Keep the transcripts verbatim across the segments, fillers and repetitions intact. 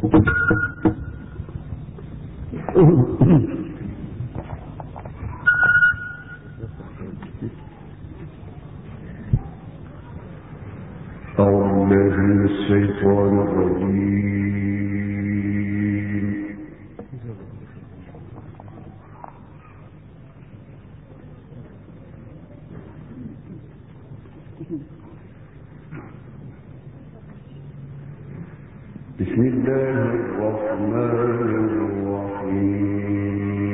أعوذ بالله من الشيطان الرجيم. بسم الله الرحمن الرحيم.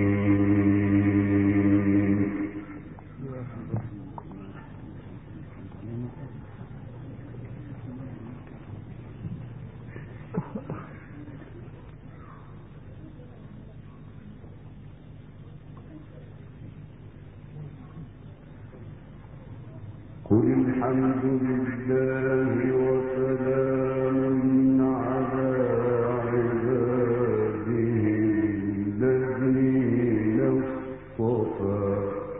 قل الحمد لله وسلام على عباده الذين اصطفى.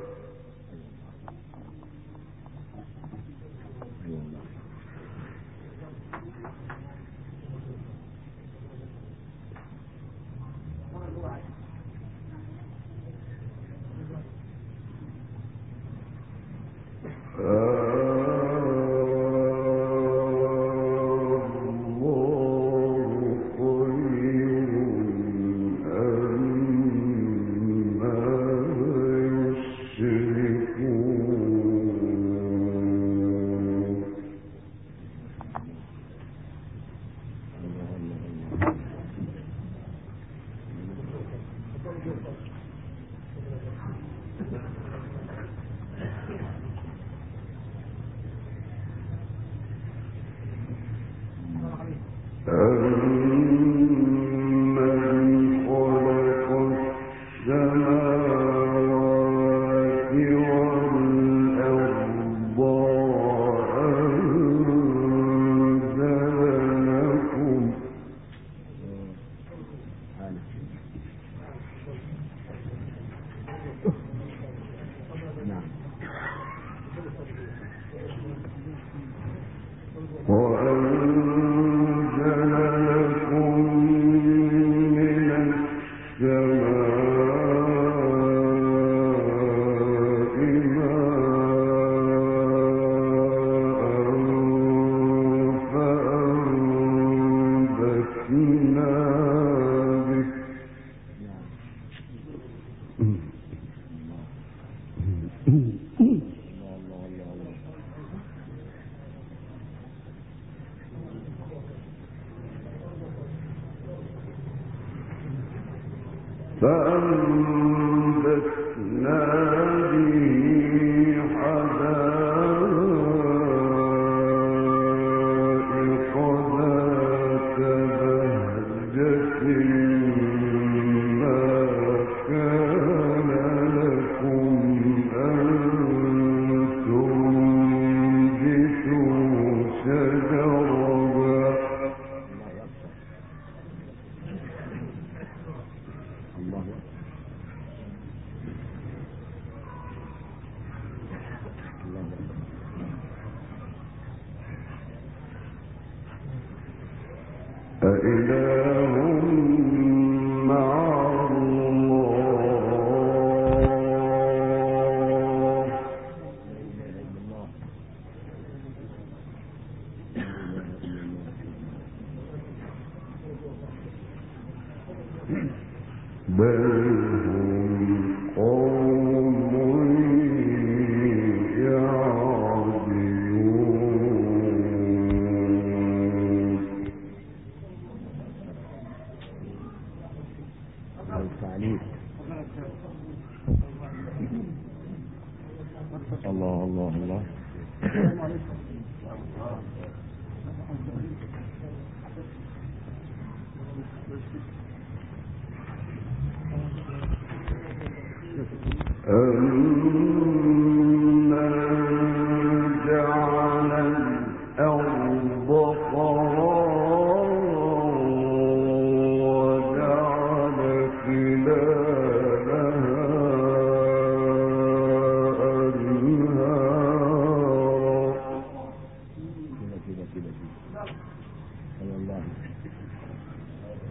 فأنبتنا به حدائق ذات بهجة ما كان لكم أن تنبتوا شجرها. أإله مع الله بل هم قوم الله الله الله. أَمَّنْ جَعَلَ الْأَرْضَ قَرَارًا وَجَعَلَ خِلَالَهَا أَنْهَارًا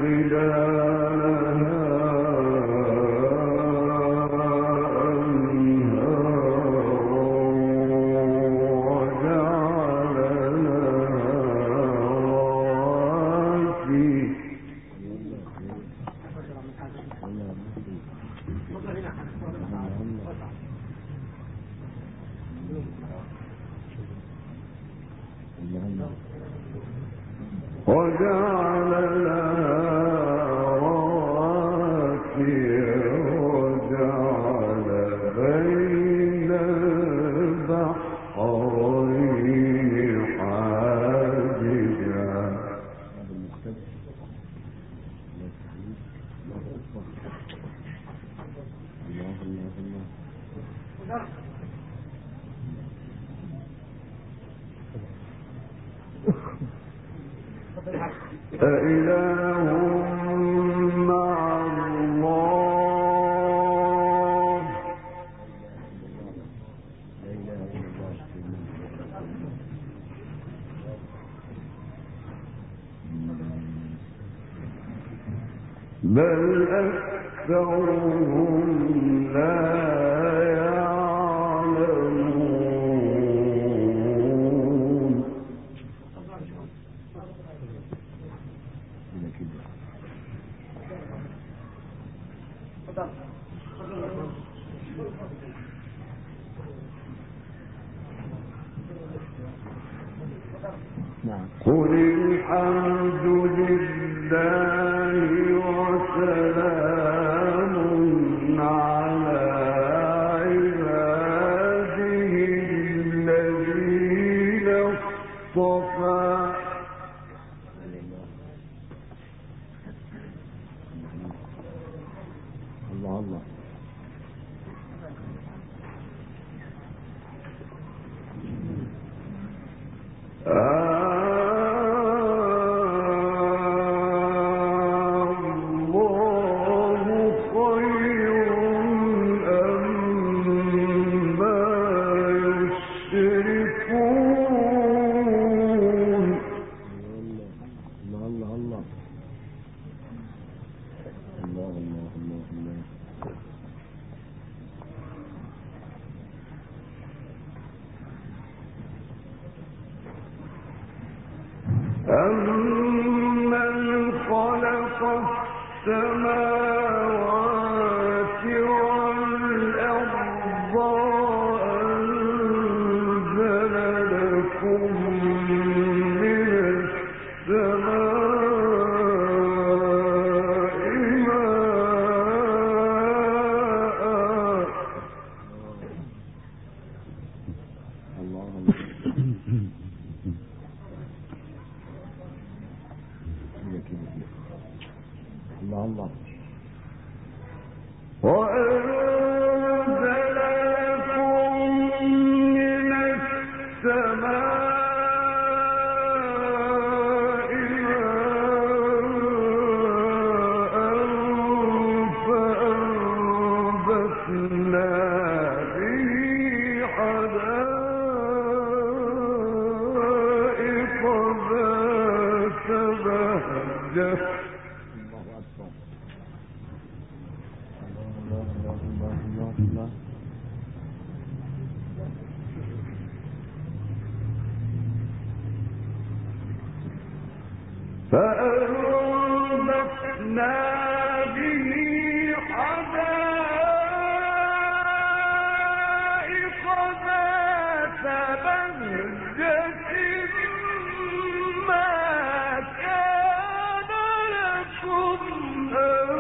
بل أكثرهم لا يعلمون. قل الحمد لله وسلام على عباده الذين اصطفى. الله الله أَمَّنْ خَلَقَ السَّمَاوَاتِ وَالْأَرْضَ وَأَنزَلَ لَكُم مِّنَ السَّمَاءِ الله الله وأنزل لكم من السماء ماء فأنبتنا به حدائق ذات بهجة. فأنبتنا به حدائق ذات بهجة ما كان لكم أن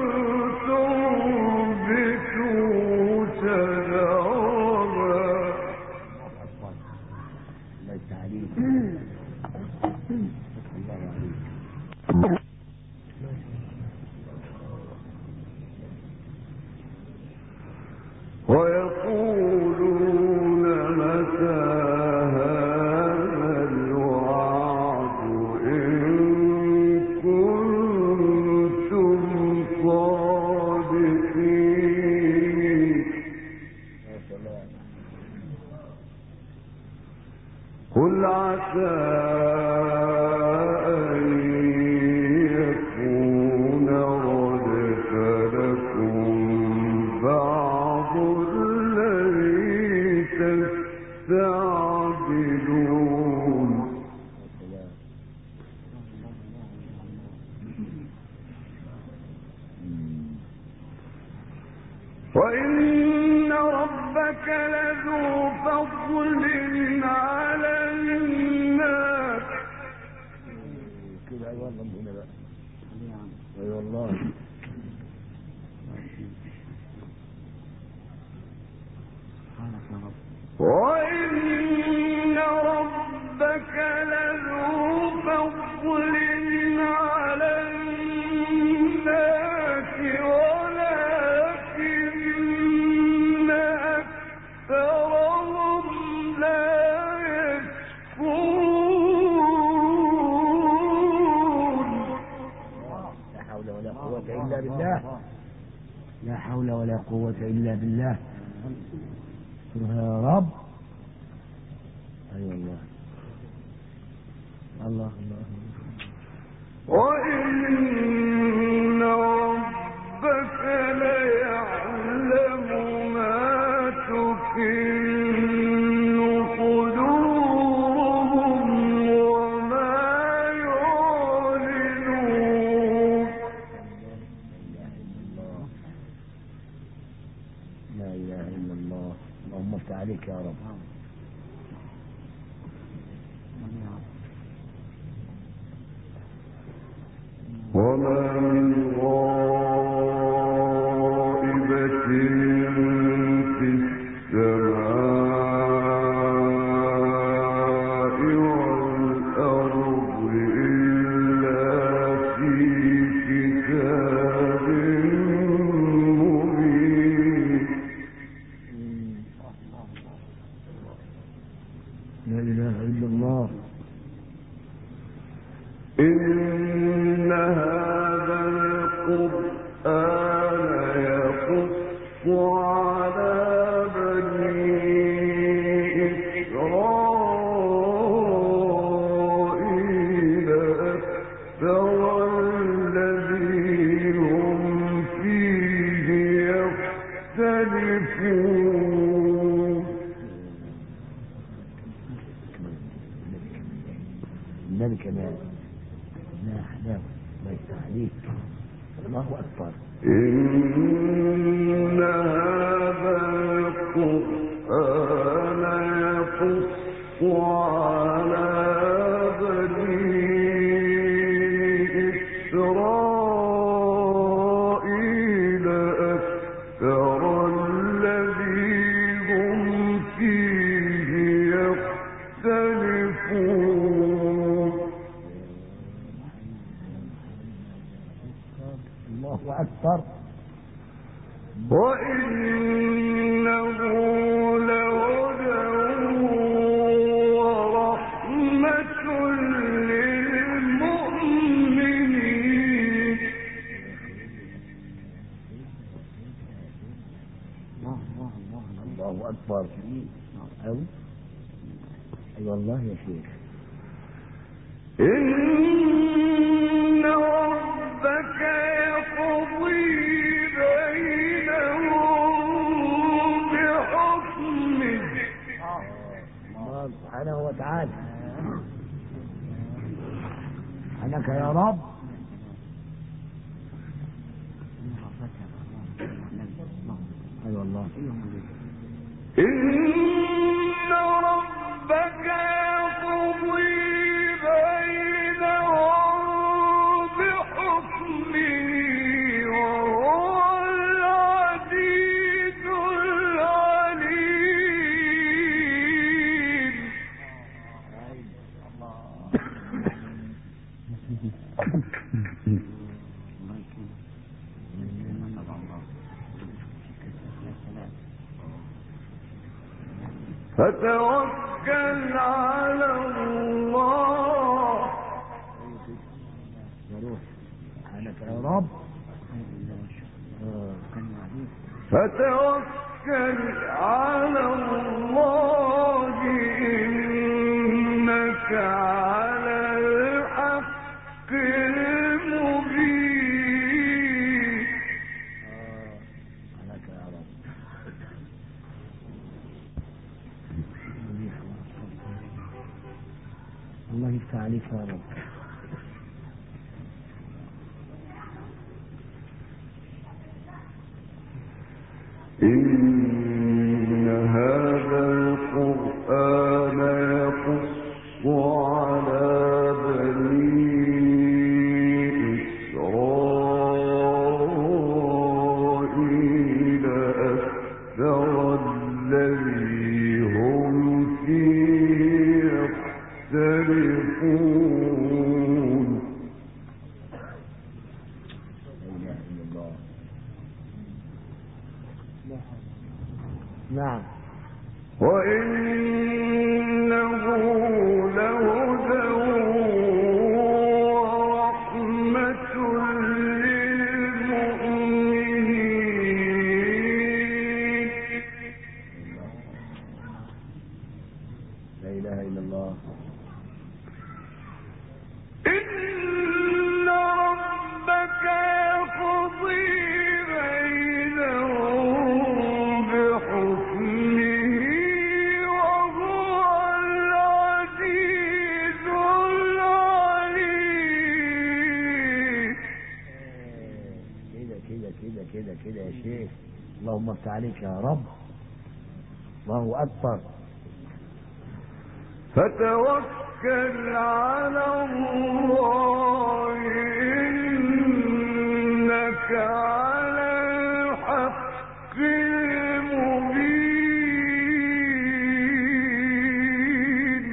تنبتوا شجرها. ويقولون متى هذا الوعد إن كنتم صادقين. قل عسى أن يكون يستعجلون وإن ربك لذو فضل على الناس. كده أي والله من هنا بقى. أي والله. وإن ربك لذو فضل على الناس ولكن أكثرهم لا يشكرون. لا حول ولا قوة إلا بالله. لا حول ولا قوة إلا بالله. يا رب. أي والله. الله الله. وإن ربك ليعلم ما تكن صدورهم وما يعلنون. لا إله إلا الله. اللهم افتح عليك يا رب. وما من غائبة في السماء والأرض إلا في كتاب مبين. لا إله إلا الله. إن هذا القرآن يقص على بني إسرائيل أكثر الذي هم فيه يختلفون. النبي كمان. لا حلاوة. ما يستحليك. الله أكبر. إن هذا القرآن يقص على بني إسرائيل أكثر الذي هم فيه يختلفون. الله أكبر. وإنه لهدى ورحمة للمؤمنين. الله أكبر. أو أي والله يا شيخ. إن ربك يقضي بينهم بحكمه. الله سبحانه وتعالى. سبحانك يا رب. أي والله. إن ربك يقضي بينهم بحكمه وهو العزيز العليم. فتوكل على الله. يا روح. سبحانك يا رب. فتوكل على الله إنك على الحق المبين. سبحانك يا رب. الله يفتح عليك يا رب. إن هذا القرآن يقص على بني إسرائيل أكثر الذي هم فيه يختلفون. نعم. وإنه لهدى ورحمة للمؤمنين. لا إله إلا الله. إن ربك يقضي بينهم بحكمه وهو العزيز العليم. كده كده كده كده كده يا شيخ. اللهم افتح عليك يا رب. الله أكبر. فتوكل على الله إنك على الحق المبين.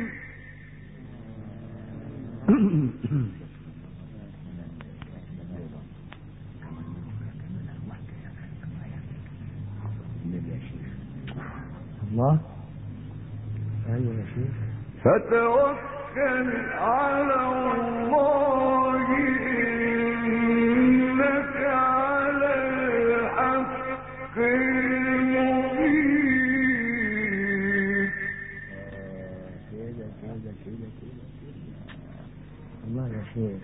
الله. أيوة يا شيخ. فتوكل على الله إنك على الحق المبين. كده كده كده كده. الله يا شيخ.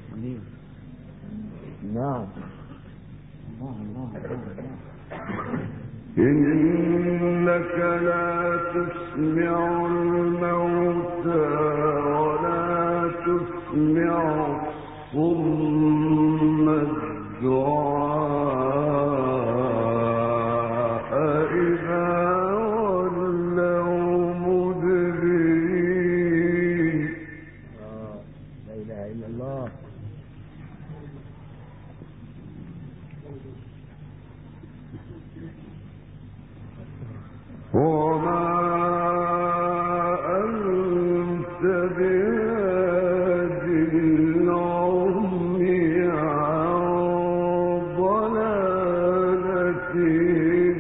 نعم. الله الله الله. إنك لا تسمع الموتى ولا تسمع الصم الدعاء إذا ولوا مدبرين. لا إله إلا الله. وما أنت بهاد العمي عن ضلالتهم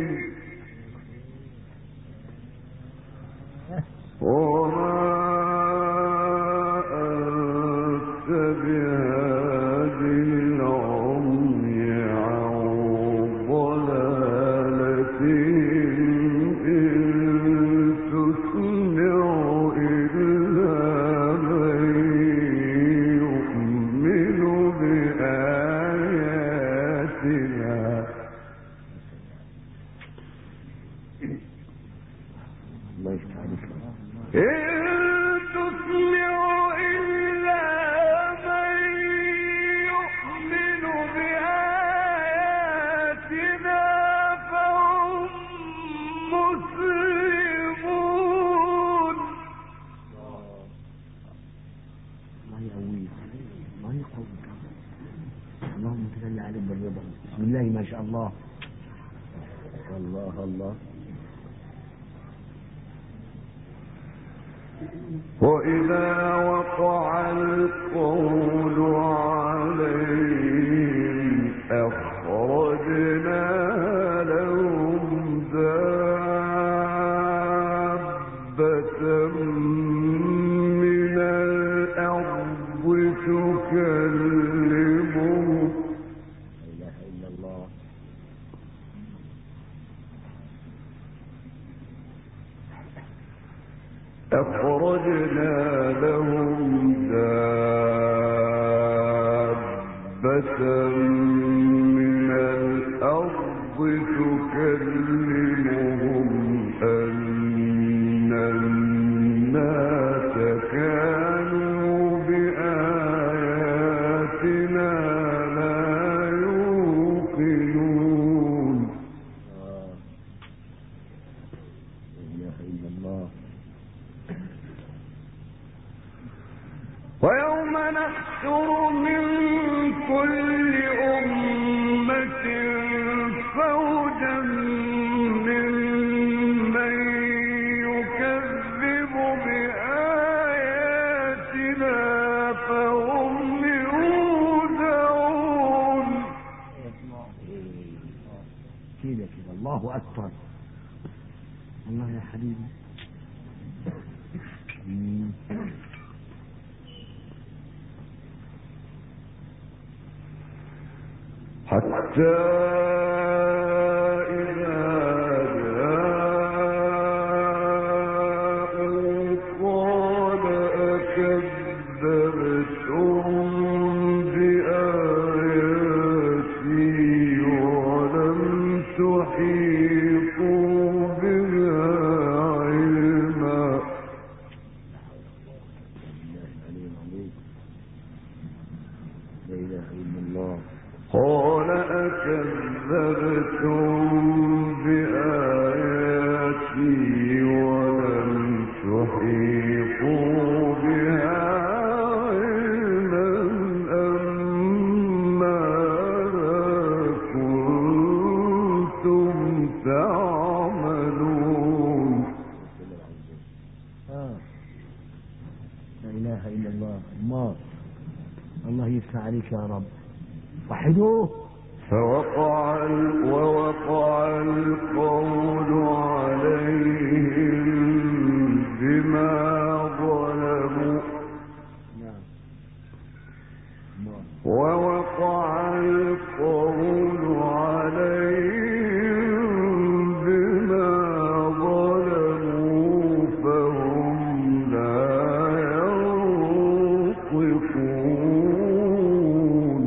وما أنت بهاد العمي عن ضلالتهم بسم الله ما شاء الله. الله الله. وإذا وقع القول عليهم أخرجنا لهم دابة من الأرض تكلمهم. لا إله إلا الله. أخرجنا لهم دابة من الأرض تكلمهم أن الناس كانوا ونحشر من كل أمة فوجا ممن يكذب بآياتنا فهم يوزعون. كده كده الله أكبر. الله يا حبيبي. حتى إذا جاءوا قال أكذبتم بآياتي ولم تحيطوا بها علما. لا إله إلا الله. قال أكذبتم بآياتي ولم تحيطوا بها علما أم ماذا كنتم تعملون. آه. لا إله إلا الله. الله الله يفتح عليك يا رب. وحدوه. فوقع ووقع القول عليهم بما ظلموا ووقع القول عليهم بما ظلموا فهم لا ينطقون.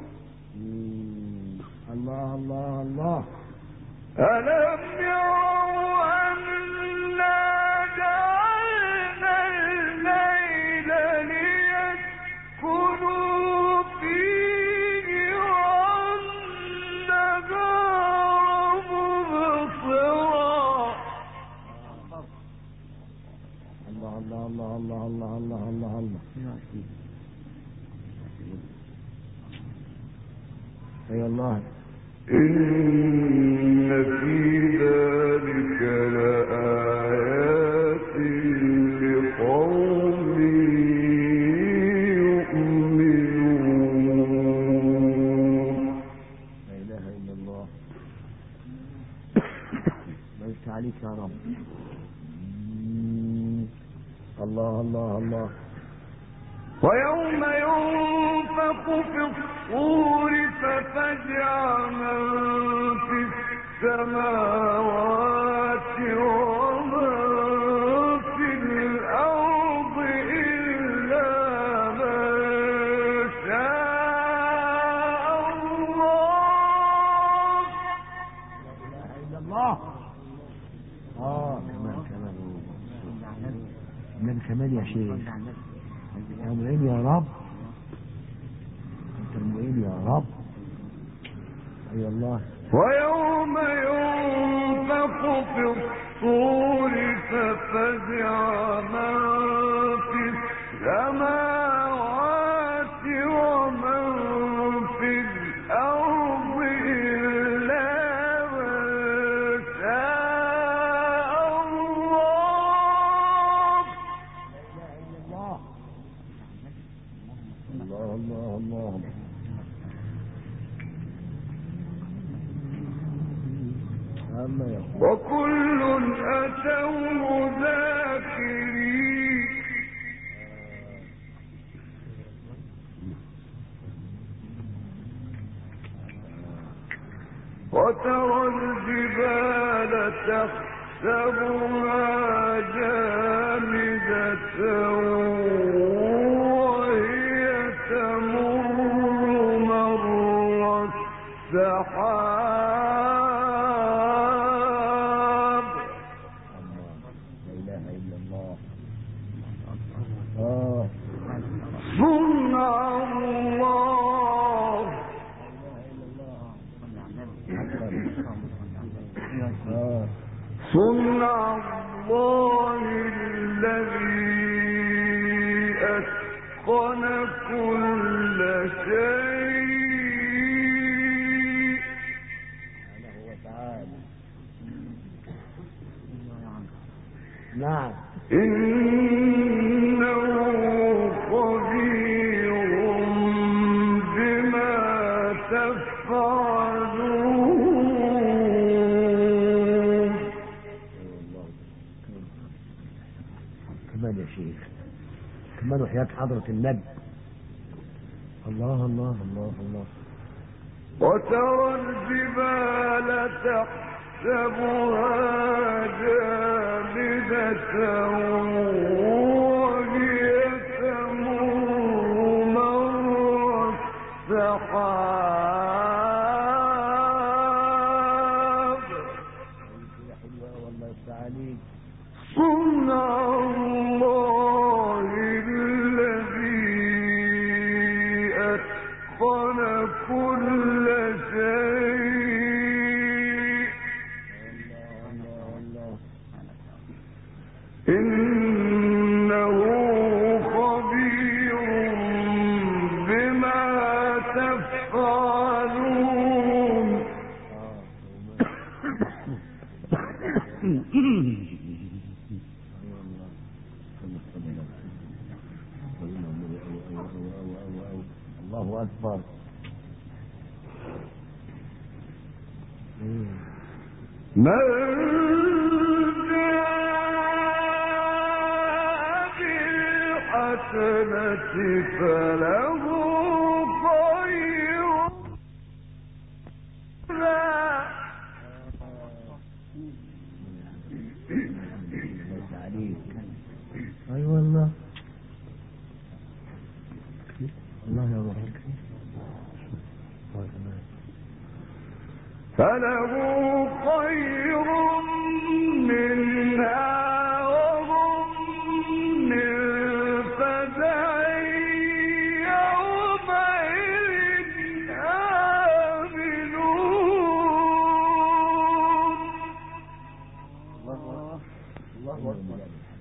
الله الله الله. ألم يروا أنا جعلنا الليل ليسكنوا فيه والنهار مبصرا. الله الله الله الله الله الله الله الله. أي الله. إن في ذلك لآيات لقوم يؤمنون. لا إله إلا الله. ما يفتح عليك يا رب. الله الله الله. ويوم ينفخ في الصور ففزع من في السماوات ومن في الأرض إلا من شاء الله. لا إله إلا الله. آه كمان كمان من كمان يا شيخ. يا معين يا رب. أنت المعين يا رب. أي الله. ويوم ينفخ في الصور ففزع من في السماوات ومن في الأرض إلا من شاء الله. الله الله الله. الله يا رب. وكل أتوه ذاكرين. وترى الجبال تحسبها جامدة وهي تمر مر السحاب. لا إله إلا الله. آه. صنع الله. آه. صنع الله الذي أتقن أتقن كل شيء سبحانه وتعالى. نعم. إنه خبير بما تفعلون. كمان يا شيخ، كمان وحياة حضرة النبي. الله الله الله الله. وترى الجبال تحسبها جامدة وهي تمر مر السحاب صنع الله الذي أتقن كل شيء إنه خبير بما تفعلون. الله أكبر. من جاء بالحسنة فله خير أي والله. الله يا رب. فله خير منها وهم من فزع يومئذ آمنون. الله أكبر.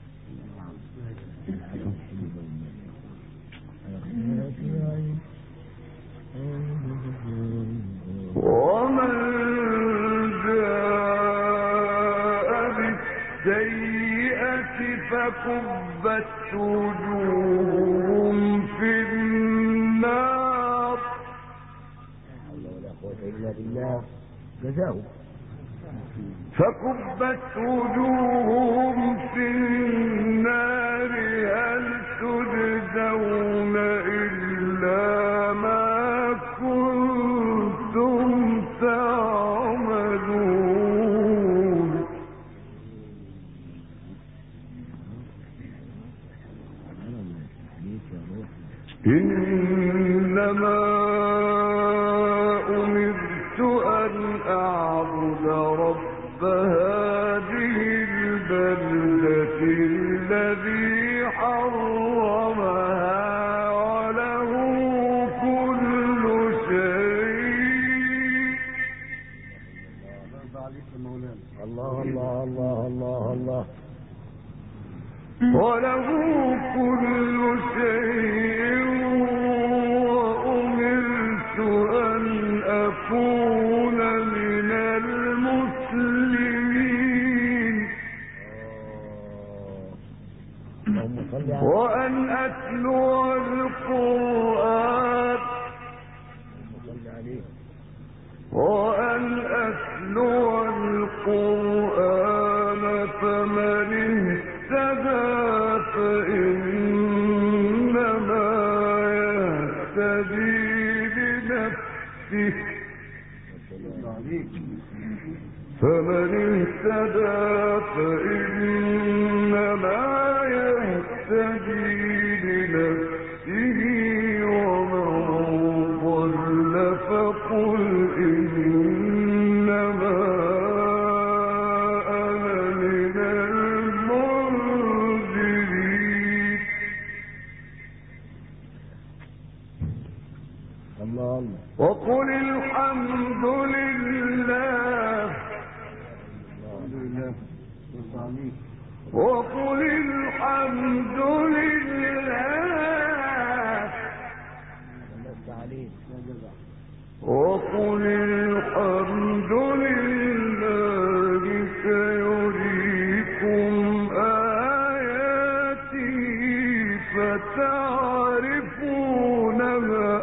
ومن جاء بالسيئة فكبت وجوههم في النار. فكبت وجوههم في النار هل تجزون إلا ما كنتم تعملون. إنما أمرت أن أعبد رب هذه البلدة الذي حرمها وله كل شيء. الله الله الله الله الله. وله كل شيء وأمرت أن أكون من المسلمين وأن أتلو القرآن وأن أتلو القرآن فمن اهتدى فإنما يهتدي لنفسه فمن اهتدى فإنما يهتدي لنفسه ومن ضل فقل إنما أنا من المنذرين. الله. وقل الحمد لله وقل الحمد لله لتعرفونها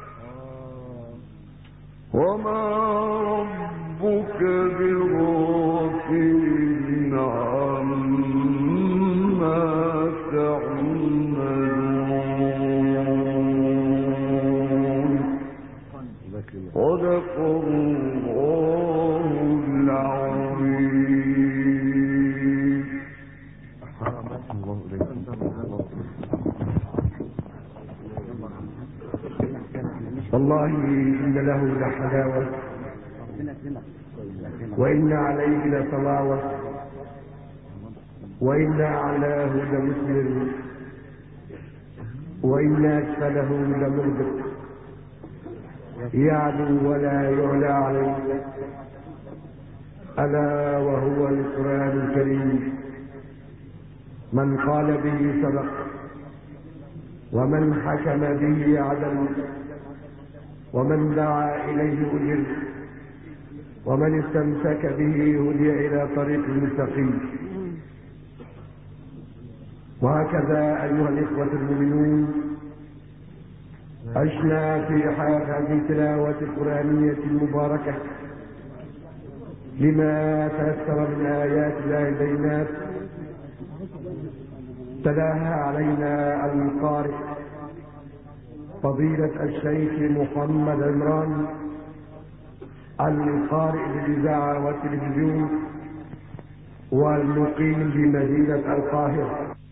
وما ربك بغافل عما تعملون. صدق الله العظيم. والله إن له لحلاوة وإن عليه لصلاوة وإن أعلاه لمسلم وإن أسفله لمغدق يعلو ولا يعلى عليه. ألا وهو القرآن الكريم. من قال به صدق ومن حكم به عدل ومن دعا إليه أجر ومن استمسك به هدي إلى طريق مستقيم. وهكذا أيها الإخوة المؤمنون عشنا في هذه التلاوة القرآنية المباركة لما تيسر من آيات الله البينات تلاها علينا القارئ فضيلة الشيخ محمد عمران القارئ بالإذاعة والتلفزيون والمقيم بمدينة القاهرة.